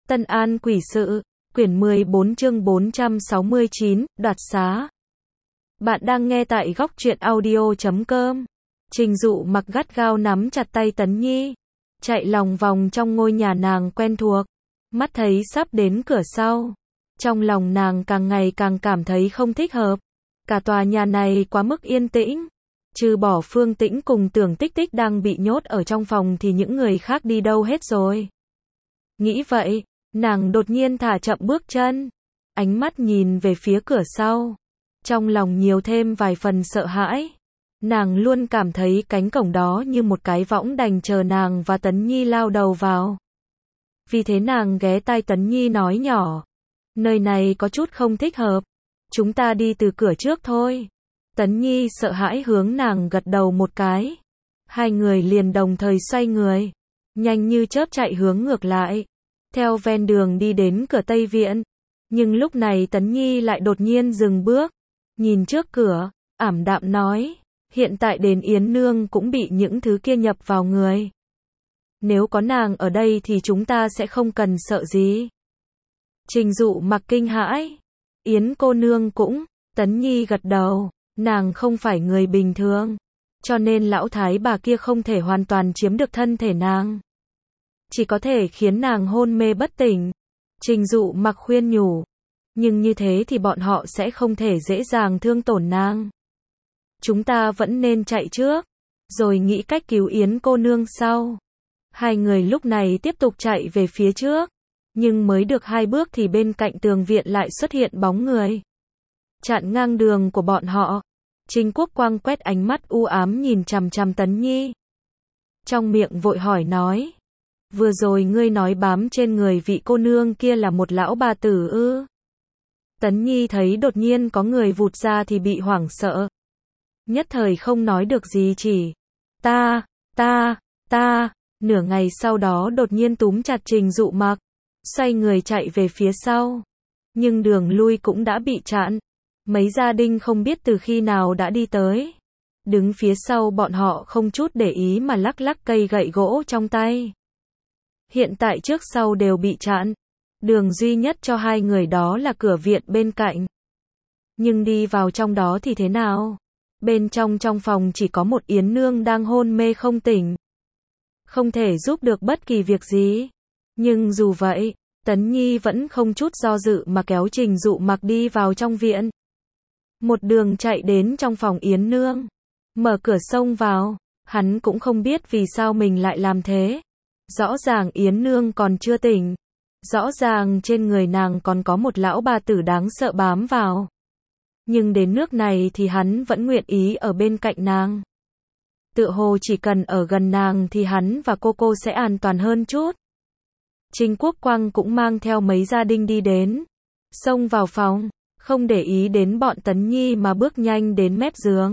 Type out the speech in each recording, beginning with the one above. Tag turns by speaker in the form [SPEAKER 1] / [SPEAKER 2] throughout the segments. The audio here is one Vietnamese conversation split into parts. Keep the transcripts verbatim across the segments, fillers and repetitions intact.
[SPEAKER 1] Tân An quỷ sự, quyển mười bốn chương bốn trăm sáu mươi chín, đoạt xá. Bạn đang nghe tại góc truyện audio chấm com. Trình Dụ Mặc gắt gao nắm chặt tay Tấn Nhi, chạy lòng vòng trong ngôi nhà nàng quen thuộc, mắt thấy sắp đến cửa sau. Trong lòng nàng càng ngày càng cảm thấy không thích hợp. Cả tòa nhà này quá mức yên tĩnh. Trừ bỏ Phương Tĩnh cùng Tưởng Tích Tích đang bị nhốt ở trong phòng thì những người khác đi đâu hết rồi. Nghĩ vậy, nàng đột nhiên thả chậm bước chân, ánh mắt nhìn về phía cửa sau. Trong lòng nhiều thêm vài phần sợ hãi. Nàng luôn cảm thấy cánh cổng đó như một cái võng đành chờ nàng và Tấn Nhi lao đầu vào. Vì thế nàng ghé tai Tấn Nhi nói nhỏ, nơi này có chút không thích hợp, chúng ta đi từ cửa trước thôi. Tấn Nhi sợ hãi hướng nàng gật đầu một cái. Hai người liền đồng thời xoay người, nhanh như chớp chạy hướng ngược lại, theo ven đường đi đến cửa Tây Viện. Nhưng lúc này Tấn Nhi lại đột nhiên dừng bước, nhìn trước cửa, ảm đạm nói, hiện tại đến Yến Nương cũng bị những thứ kia nhập vào người. Nếu có nàng ở đây thì chúng ta sẽ không cần sợ gì. Trình Dụ Mặc kinh hãi, Yến cô nương cũng, Tấn Nhi gật đầu, nàng không phải người bình thường, cho nên lão thái bà kia không thể hoàn toàn chiếm được thân thể nàng, chỉ có thể khiến nàng hôn mê bất tỉnh. Trình Dụ Mặc khuyên nhủ, nhưng như thế thì bọn họ sẽ không thể dễ dàng thương tổn nàng. Chúng ta vẫn nên chạy trước, rồi nghĩ cách cứu Yến cô nương sau. Hai người lúc này tiếp tục chạy về phía trước, nhưng mới được hai bước thì bên cạnh tường viện lại xuất hiện bóng người, chặn ngang đường của bọn họ. Trình Quốc Quang quét ánh mắt u ám nhìn chằm chằm Tấn Nhi, trong miệng vội hỏi nói, vừa rồi ngươi nói bám trên người vị cô nương kia là một lão bà tử ư? Tấn Nhi thấy đột nhiên có người vụt ra thì bị hoảng sợ, nhất thời không nói được gì, chỉ ta, ta, ta. Nửa ngày sau đó đột nhiên túm chặt Trình Dụ Mặc, xoay người chạy về phía sau. Nhưng đường lui cũng đã bị chặn. Mấy gia đình không biết từ khi nào đã đi tới, đứng phía sau bọn họ không chút để ý mà lắc lắc cây gậy gỗ trong tay. Hiện tại trước sau đều bị chặn, đường duy nhất cho hai người đó là cửa viện bên cạnh. Nhưng đi vào trong đó thì thế nào? Bên trong trong phòng chỉ có một Yến Nương đang hôn mê không tỉnh, không thể giúp được bất kỳ việc gì. Nhưng dù vậy, Tấn Nhi vẫn không chút do dự mà kéo Trình Dụ Mặc đi vào trong viện. Một đường chạy đến trong phòng Yến Nương, mở cửa xông vào. Hắn cũng không biết vì sao mình lại làm thế. Rõ ràng Yến Nương còn chưa tỉnh, rõ ràng trên người nàng còn có một lão bà tử đáng sợ bám vào. Nhưng đến nước này thì hắn vẫn nguyện ý ở bên cạnh nàng. Tựa hồ chỉ cần ở gần nàng thì hắn và cô cô sẽ an toàn hơn chút. Trình Quốc Quang cũng mang theo mấy gia đình đi đến, xông vào phòng, không để ý đến bọn Tấn Nhi mà bước nhanh đến mép giường,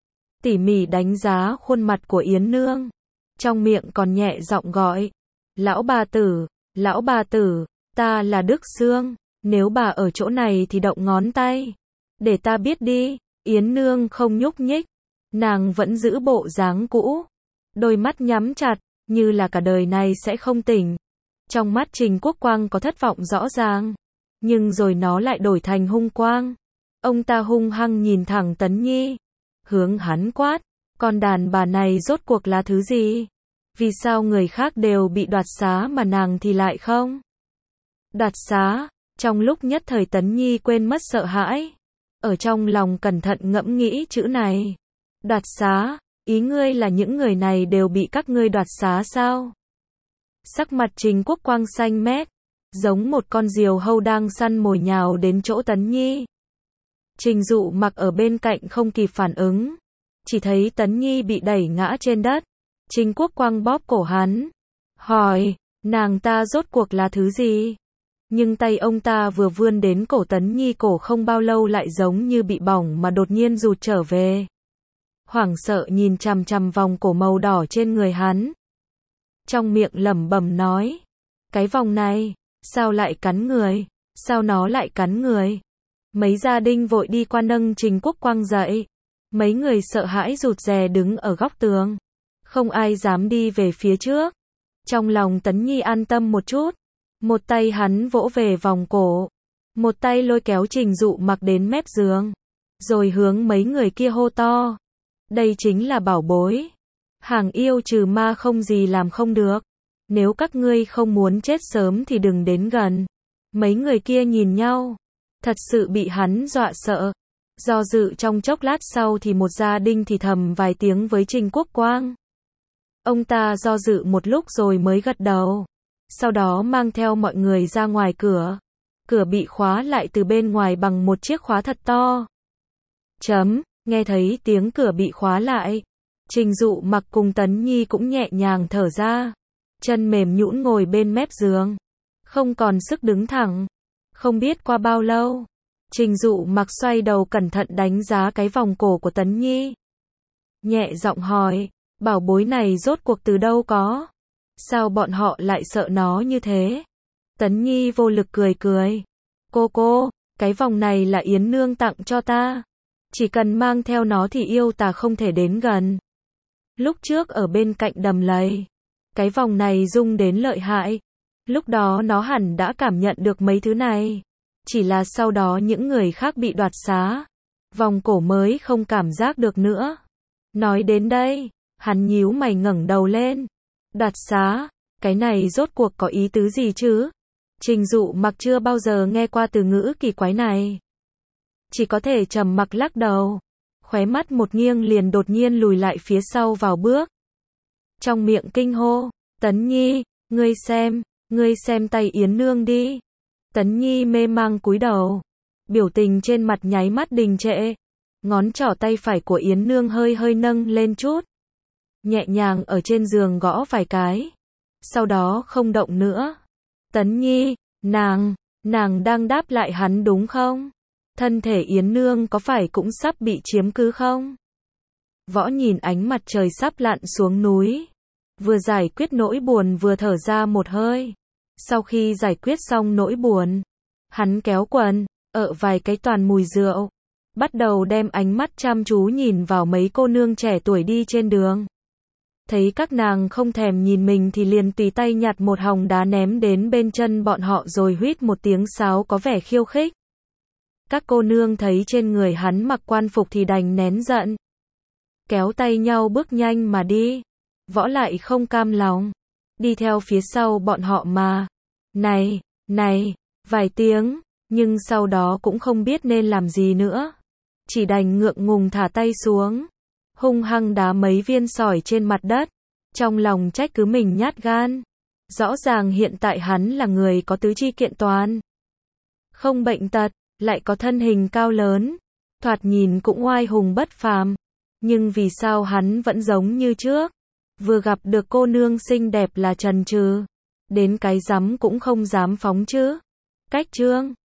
[SPEAKER 1] tỉ mỉ đánh giá khuôn mặt của Yến Nương, trong miệng còn nhẹ giọng gọi, lão bà tử, lão bà tử, ta là Đức Sương, nếu bà ở chỗ này thì động ngón tay, để ta biết đi. Yến Nương không nhúc nhích, nàng vẫn giữ bộ dáng cũ, đôi mắt nhắm chặt, như là cả đời này sẽ không tỉnh. Trong mắt Trình Quốc Quang có thất vọng rõ ràng, nhưng rồi nó lại đổi thành hung quang. Ông ta hung hăng nhìn thẳng Tấn Nhi, hướng hắn quát, con đàn bà này rốt cuộc là thứ gì? Vì sao người khác đều bị đoạt xá mà nàng thì lại không? Đoạt xá, trong lúc nhất thời Tấn Nhi quên mất sợ hãi, ở trong lòng cẩn thận ngẫm nghĩ chữ này. Đoạt xá, ý ngươi là những người này đều bị các ngươi đoạt xá sao? Sắc mặt Trình Quốc Quang xanh mét, giống một con diều hâu đang săn mồi nhào đến chỗ Tấn Nhi. Trình Dụ Mặc ở bên cạnh không kịp phản ứng, chỉ thấy Tấn Nhi bị đẩy ngã trên đất. Trình Quốc Quang bóp cổ hắn, hỏi, nàng ta rốt cuộc là thứ gì? Nhưng tay ông ta vừa vươn đến cổ Tấn Nhi, cổ không bao lâu lại giống như bị bỏng mà đột nhiên rụt trở về. Hoảng sợ nhìn chằm chằm vòng cổ màu đỏ trên người hắn, trong miệng lẩm bẩm nói, cái vòng này, sao lại cắn người, sao nó lại cắn người? Mấy gia đình vội đi qua nâng Trình Quốc Quang dậy, mấy người sợ hãi rụt rè đứng ở góc tường, không ai dám đi về phía trước. Trong lòng Tấn Nhi an tâm một chút, Một tay hắn vỗ về vòng cổ, một tay lôi kéo Trình Dụ Mặc đến mép giường, rồi hướng mấy người kia hô to. Đây chính là bảo bối. Hàng yêu trừ ma không gì làm không được. Nếu các ngươi không muốn chết sớm thì đừng đến gần. Mấy người kia nhìn nhau, thật sự bị hắn dọa sợ. Do dự trong chốc lát sau thì một gia đình thì thầm vài tiếng với Trình Quốc Quang. Ông ta do dự một lúc rồi mới gật đầu. Sau đó mang theo mọi người ra ngoài cửa. Cửa bị khóa lại từ bên ngoài bằng một chiếc khóa thật to. Chấm, nghe thấy tiếng cửa bị khóa lại. Trình Dụ Mặc cùng Tấn Nhi cũng nhẹ nhàng thở ra. Chân mềm nhũn ngồi bên mép giường. Không còn sức đứng thẳng. Không biết qua bao lâu. Trình Dụ Mặc xoay đầu cẩn thận đánh giá cái vòng cổ của Tấn Nhi. Nhẹ giọng hỏi, bảo bối này rốt cuộc từ đâu có? Sao bọn họ lại sợ nó như thế? Tấn Nhi vô lực cười cười. Cô cô, cái vòng này là Yến Nương tặng cho ta. Chỉ cần mang theo nó thì yêu tà không thể đến gần. Lúc trước ở bên cạnh đầm lầy, cái vòng này rung đến lợi hại. Lúc đó nó hẳn đã cảm nhận được mấy thứ này. Chỉ là sau đó những người khác bị đoạt xá, vòng cổ mới không cảm giác được nữa. Nói đến đây, hắn nhíu mày ngẩng đầu lên. Đoạt xá, cái này rốt cuộc có ý tứ gì chứ? Trình Dụ Mặc chưa bao giờ nghe qua từ ngữ kỳ quái này. Chỉ có thể trầm mặc lắc đầu. Khóe mắt một nghiêng liền đột nhiên lùi lại phía sau vào bước. Trong miệng kinh hô, Tấn Nhi, ngươi xem, ngươi xem tay Yến Nương đi. Tấn Nhi mê mang cúi đầu. Biểu tình trên mặt nháy mắt đình trệ. Ngón trỏ tay phải của Yến Nương hơi hơi nâng lên chút. Nhẹ nhàng ở trên giường gõ vài cái. Sau đó không động nữa. Tấn Nhi, nàng, nàng đang đáp lại hắn đúng không? Thân thể Yến Nương có phải cũng sắp bị chiếm cứ không? Võ nhìn ánh mặt trời sắp lặn xuống núi. Vừa giải quyết nỗi buồn vừa thở ra một hơi. Sau khi giải quyết xong nỗi buồn, hắn kéo quần, ở vài cái toàn mùi rượu. Bắt đầu đem ánh mắt chăm chú nhìn vào mấy cô nương trẻ tuổi đi trên đường. Thấy các nàng không thèm nhìn mình thì liền tùy tay nhặt một hòn đá ném đến bên chân bọn họ rồi huýt một tiếng sáo có vẻ khiêu khích. Các cô nương thấy trên người hắn mặc quan phục thì đành nén giận. Kéo tay nhau bước nhanh mà đi. Võ lại không cam lòng. Đi theo phía sau bọn họ mà. Này, này, vài tiếng, nhưng sau đó cũng không biết nên làm gì nữa. Chỉ đành ngượng ngùng thả tay xuống. Hung hăng đá mấy viên sỏi trên mặt đất. Trong lòng trách cứ mình nhát gan. Rõ ràng hiện tại hắn là người có tứ chi kiện toàn. Không bệnh tật, lại có thân hình cao lớn. Thoạt nhìn cũng oai hùng bất phàm. Nhưng vì sao hắn vẫn giống như trước? Vừa gặp được cô nương xinh đẹp là chần chừ. Đến cái rắm cũng không dám phóng chứ. Cách chương